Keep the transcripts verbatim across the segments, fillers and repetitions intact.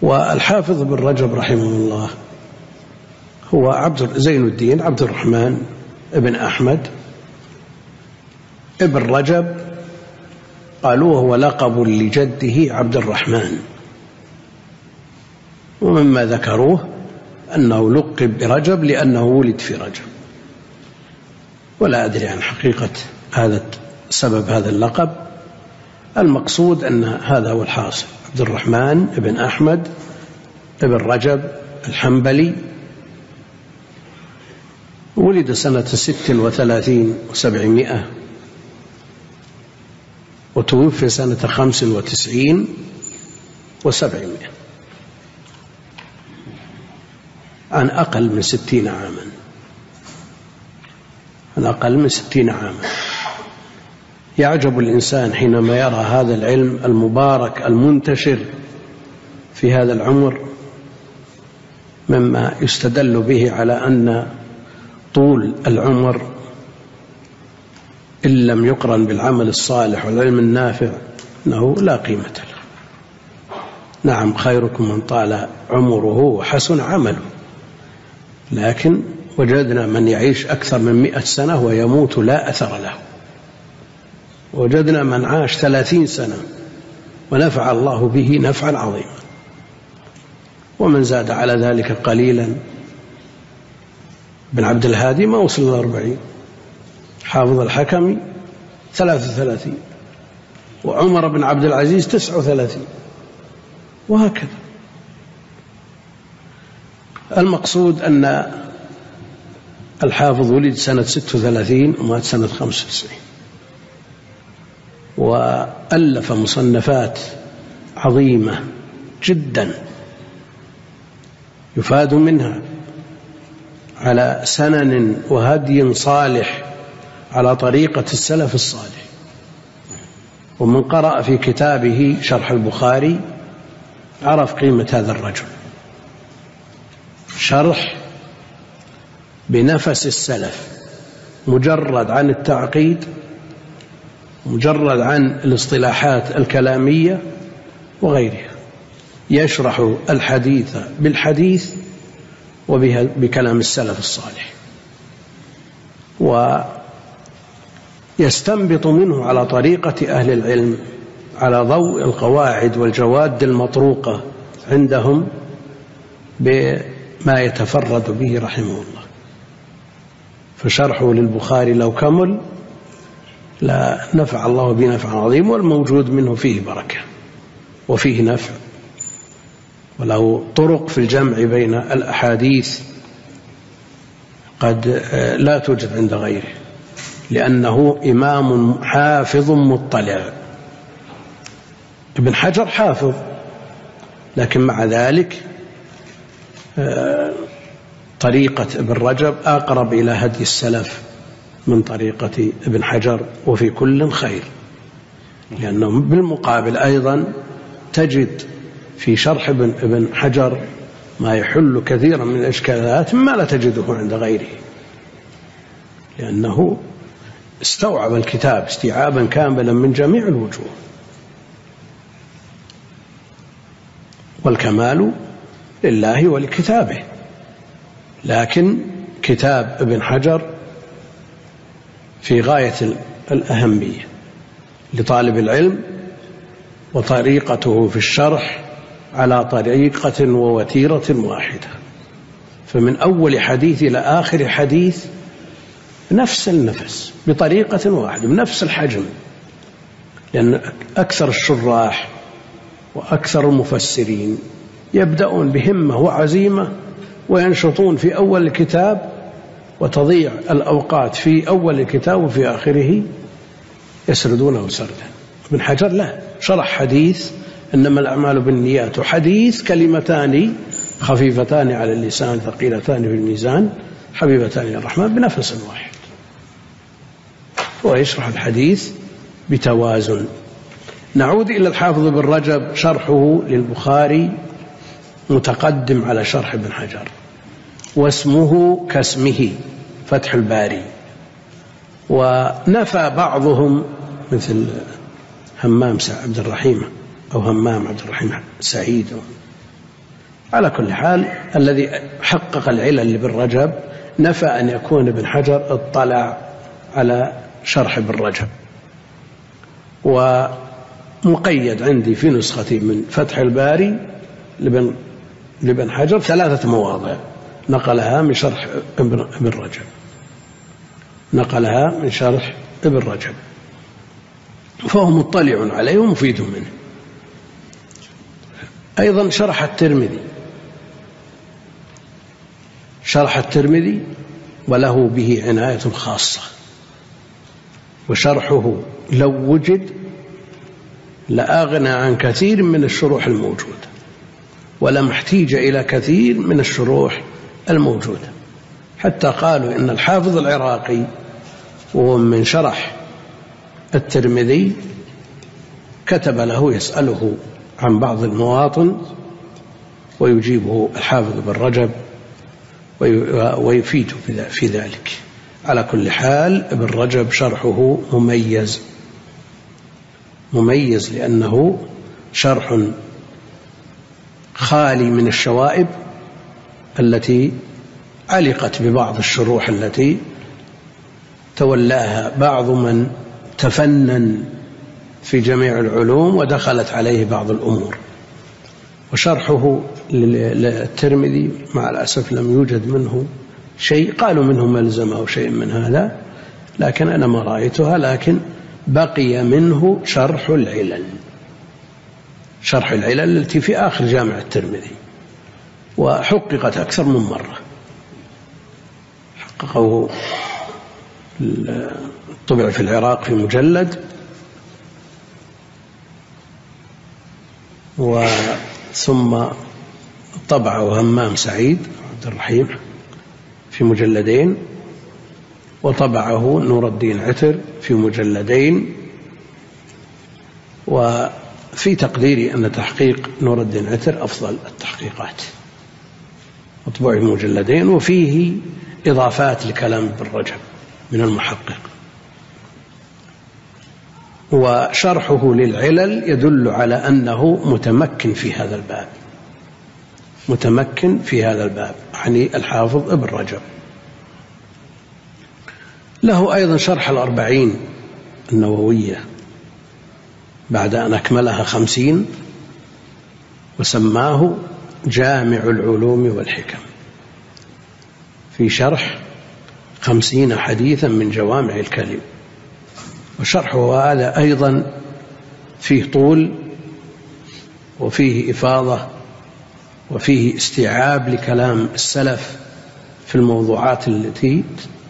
والحافظ بن رجب رحمه الله هو عبد زين الدين عبد الرحمن ابن أحمد ابن رجب، قالوا هو لقب لجده عبد الرحمن، ومما ذكروه أنه لقب برجب لأنه ولد في رجب، ولا أدري عن حقيقة هذا سبب هذا اللقب. المقصود أن هذا هو الحاصل، عبد الرحمن ابن أحمد ابن رجب الحنبلي، ولد سنة ست وثلاثين وسبعمائة، وتوفي سنة خمس وتسعين وسبعمائة، عن أقل من ستين عاما، عن أقل من ستين عاما. يعجب الإنسان حينما يرى هذا العلم المبارك المنتشر في هذا العمر، مما يستدل به على أن طول العمر إن لم يقرن بالعمل الصالح والعلم النافع أنه لا قيمة له. نعم، خيركم من طال عمره وحسن عمله، لكن وجدنا من يعيش أكثر من مئة سنة ويموت لا أثر له، وجدنا من عاش ثلاثين سنة ونفع الله به نفعا عظيما، ومن زاد على ذلك قليلا بن عبد الهادي ما وصل الأربعين، حافظ الحكمي ثلاث وثلاثين، وعمر بن عبد العزيز تسع وثلاثين، وهكذا. المقصود أن الحافظ ولد سنة ست وثلاثين ومات سنة خمس وتسعين، وألف مصنفات عظيمة جدا يفاد منها على سنن وهدي صالح على طريقة السلف الصالح. ومن قرأ في كتابه شرح البخاري عرف قيمة هذا الرجل، شرح بنفس السلف، مجرد عن التعقيد، مجرد عن الاصطلاحات الكلامية وغيرها، يشرح الحديث بالحديث وبكلام السلف الصالح، ويستنبط منه على طريقة أهل العلم على ضوء القواعد والجواد المطروقة عندهم بما يتفرد به رحمه الله. فشرحه للبخاري لو كمل لا نفع الله بنفع عظيم، والموجود منه فيه بركة وفيه نفع، وله طرق في الجمع بين الأحاديث قد لا توجد عند غيره، لأنه إمام حافظ مطلع. ابن حجر حافظ، لكن مع ذلك طريقة ابن رجب أقرب إلى هدي السلف من طريقة ابن حجر، وفي كل خير، لأنه بالمقابل أيضا تجد في شرح ابن, ابن حجر ما يحل كثيرا من الإشكالات ما لا تجده عند غيره، لأنه استوعب الكتاب استيعابا كاملا من جميع الوجوه. والكمال لله ولكتابه، لكن كتاب ابن حجر في غاية الأهمية لطالب العلم، وطريقته في الشرح على طريقة ووتيرة واحدة، فمن أول حديث إلى آخر حديث نفس النفس بطريقة واحدة بنفس الحجم، لأن أكثر الشراح وأكثر المفسرين يبدأون بهمة وعزيمة وينشطون في أول الكتاب، وتضيع الأوقات في أول الكتاب وفي آخره يسردونه سردا. ابن حجر لا، شرح حديث إنما الأعمال بالنيات، وحديث كلمتان خفيفتان على اللسان ثقيلتان في الميزان حبيبتان إلى الرحمن بنفس واحد، ويشرح الحديث بتوازن. نعود إلى الحافظ بن رجب، شرحه للبخاري متقدم على شرح ابن حجر، واسمه كاسمه فتح الباري. ونفى بعضهم مثل همام عبد الرحيم أو همام عبد الرحيم سعيد على كل حال الذي حقق العلل لابن رجب نفى أن يكون ابن حجر اطلع على شرح ابن رجب، ومقيد عندي في نسختي من فتح الباري لابن لابن حجر ثلاثة مواضع نقلها من شرح ابن رجب نقلها من شرح ابن رجب، فهو مطلع عليه ومفيد منه. أيضا شرح الترمذي شرح الترمذي وله به عناية خاصة، وشرحه لو وجد لأغنى عن كثير من الشروح الموجودة، ولم احتيج إلى كثير من الشروح الموجودة، حتى قالوا إن الحافظ العراقي وهو من شرح الترمذي كتب له يسأله عن بعض المواطن ويجيبه الحافظ بن رجب ويفيد في ذلك. على كل حال ابن رجب شرحه مميز مميز لأنه شرح خالي من الشوائب التي علقت ببعض الشروح التي تولاها بعض من تفنن في جميع العلوم ودخلت عليه بعض الأمور. وشرحه للترمذي مع الأسف لم يوجد منه شيء، قالوا منه ملزمة أو شيء من هذا، لكن أنا ما رأيتها، لكن بقي منه شرح العلل شرح العلل التي في آخر جامع الترمذي، وحققت أكثر من مرة، حققه طبع في العراق في مجلد، وثم طبعه همام سعيد عبد الرحيم في مجلدين، وطبعه نور الدين عتر في مجلدين. وفي تقديري أن تحقيق نور الدين عتر أفضل التحقيقات، مطبوع في مجلدين، وفيه إضافات لكلام ابن رجب من المحقق. وشرحه للعلل يدل على أنه متمكن في هذا الباب متمكن في هذا الباب يعني الحافظ ابن رجب. له أيضا شرح الأربعين النووية بعد أن أكملها خمسين، وسماه جامع العلوم والحكم، في شرح خمسين حديثا من جوامع الكلم. وشرحه هذا أيضا فيه طول وفيه إفاضة وفيه استيعاب لكلام السلف في الموضوعات التي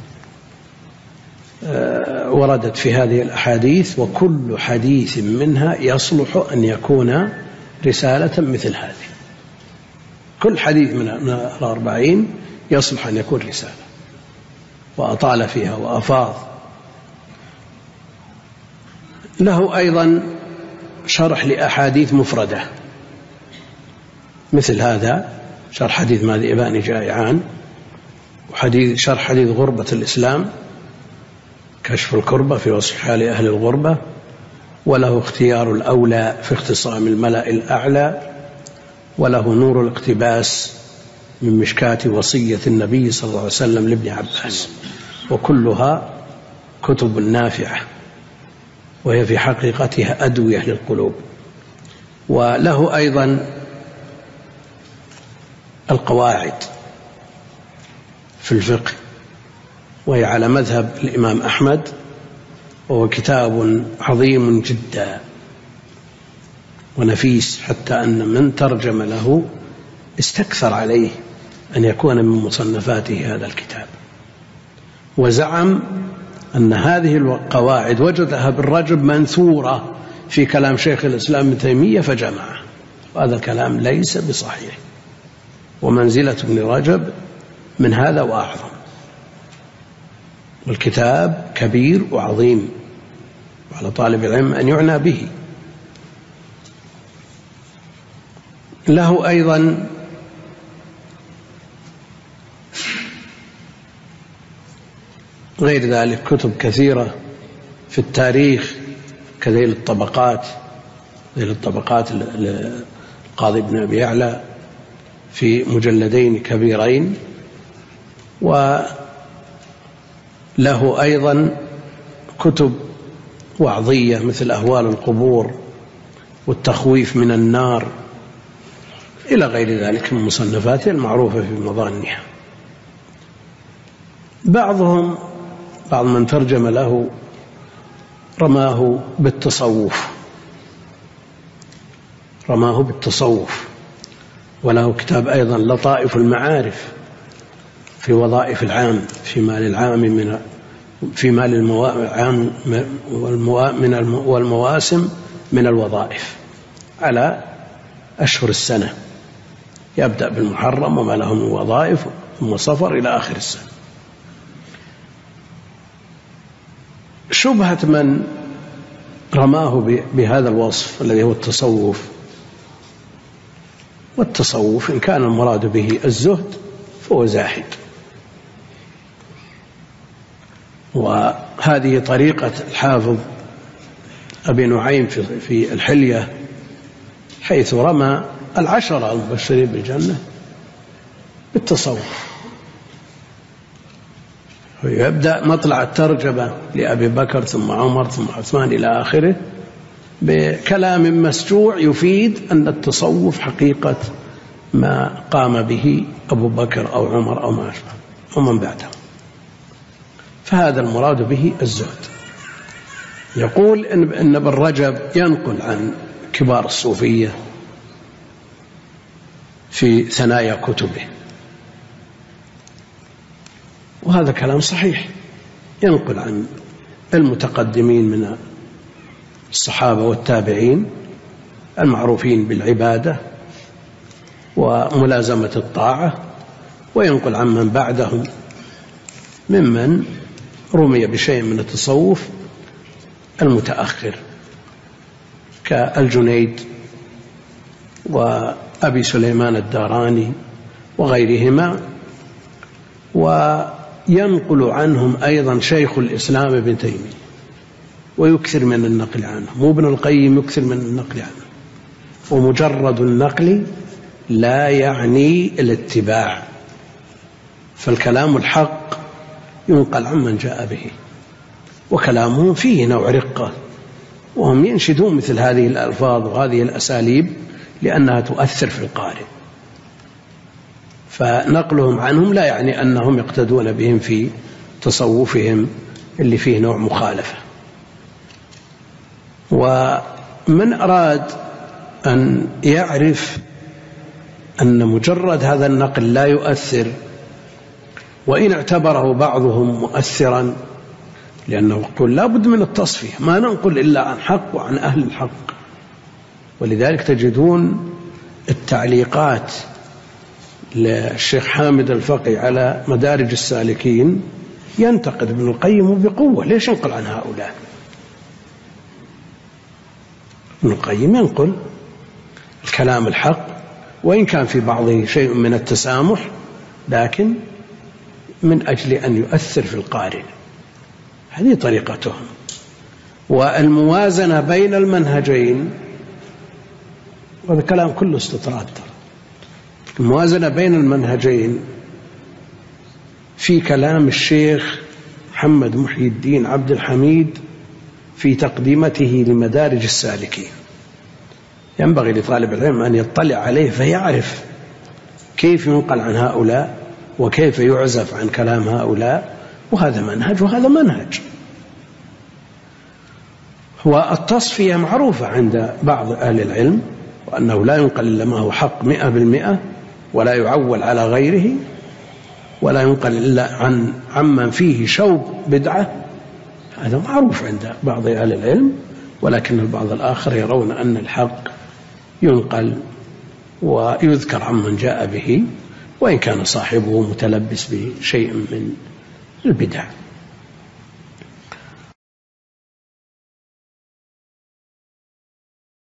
وردت في هذه الأحاديث، وكل حديث منها يصلح أن يكون رسالة مثل هذه. كل حديث من الأربعين يصلح أن يكون رسالة، وأطال فيها وأفاض. له أيضا شرح لأحاديث مفردة مثل هذا، شرح حديث ما ذئبان جائعان، وحديث شرح حديث غربة الإسلام، كشف الكربة في وصف حال أهل الغربة، وله اختيار الأولى في اختصام الملأ الأعلى، وله نور الاقتباس من مشكاة وصية النبي صلى الله عليه وسلم لابن عباس، وكلها كتب نافعة وهي في حقيقتها أدوية للقلوب. وله أيضا القواعد في الفقه، وهي على مذهب الإمام أحمد، وهو كتاب عظيم جدا ونفيس، حتى أن من ترجم له استكثر عليه أن يكون من مصنفاته هذا الكتاب، وزعم أن هذه القواعد وجدها ابن رجب منثورة في كلام شيخ الإسلام ابن تيمية فجمعه، وهذا الكلام ليس بصحيح، ومنزلة ابن رجب من هذا وأعظم، والكتاب كبير وعظيم، وعلى طالب العلم أن يعنى به. له أيضا غير ذلك كتب كثيرة في التاريخ كذيل الطبقات ذيل الطبقات القاضي بن أبي يعلى، في مجلدين كبيرين، وله أيضا كتب وعظية مثل أهوال القبور والتخويف من النار إلى غير ذلك من مصنفاته المعروفة في مظانها. بعضهم بعض من ترجم له رماه بالتصوف رماه بالتصوف وله كتاب أيضا لطائف المعارف في وظائف العام في مال العام من في مال العام والمواسم من الوظائف على أشهر السنة، يبدأ بالمحرم وما له من وظائف ثم صفر إلى آخر السنة. شبهة من رماه بهذا الوصف الذي هو التصوف، والتصوف إن كان المراد به الزهد فهو زاهد، وهذه طريقة الحافظ أبي نعيم في الحلية، حيث رمى العشرة المبشرين بالجنة بالتصوف. ويبدأ مطلع الترجمة لأبي بكر ثم عمر ثم عثمان إلى آخره بكلام مسجوع يفيد أن التصوف حقيقة ما قام به أبو بكر أو عمر أو ما أشبه ومن بعده، فهذا المراد به الزهد. يقول إن ابن رجب ينقل عن كبار الصوفية في ثنايا كتبه، وهذا كلام صحيح، ينقل عن المتقدمين من الصحابة والتابعين المعروفين بالعبادة وملازمة الطاعة، وينقل عن من بعدهم ممن رمي بشيء من التصوف المتأخر كالجنيد وأبي سليمان الداراني وغيرهما. وينقل عنهم أيضا شيخ الإسلام ابن تيمية ويكثر من النقل عنه، مو ابن القيم يكثر من النقل عنه، ومجرد النقل لا يعني الاتباع، فالكلام الحق ينقل عمن جاء به، وكلامهم فيه نوع رقة، وهم ينشدون مثل هذه الألفاظ وهذه الأساليب لأنها تؤثر في القارئ، فنقلهم عنهم لا يعني أنهم يقتدون بهم في تصوفهم اللي فيه نوع مخالفة. ومن أراد أن يعرف أن مجرد هذا النقل لا يؤثر، وإن اعتبره بعضهم مؤثرا، لأنه يقول لا بد من التصفية، ما ننقل إلا عن حق وعن أهل الحق. ولذلك تجدون التعليقات للشيخ حامد الفقي على مدارج السالكين ينتقد ابن القيم بقوة، ليش ينقل عن هؤلاء؟ ابن القيم ينقل الكلام الحق، وإن كان في بعضه شيء من التسامح، لكن من أجل أن يؤثر في القارئ، هذه طريقتهم. والموازنة بين المنهجين، وهذا كلام كله استطراد، الموازنة بين المنهجين في كلام الشيخ محمد محي الدين عبد الحميد في تقديمته لمدارج السالكين، ينبغي لطالب العلم أن يطلع عليه فيعرف كيف ينقل عن هؤلاء وكيف يعزف عن كلام هؤلاء، وهذا منهج وهذا منهج. والتصفية معروفة عند بعض أهل العلم، وأنه لا ينقل إلا ما هو حق مئة بالمئة، ولا يعول على غيره، ولا ينقل إلا عن عمن فيه شوب بدعة، هذا معروف عند بعض أهل العلم. ولكن البعض الآخر يرون أن الحق ينقل ويذكر عمن جاء به، وإن كان صاحبه متلبس بشيء من البدع.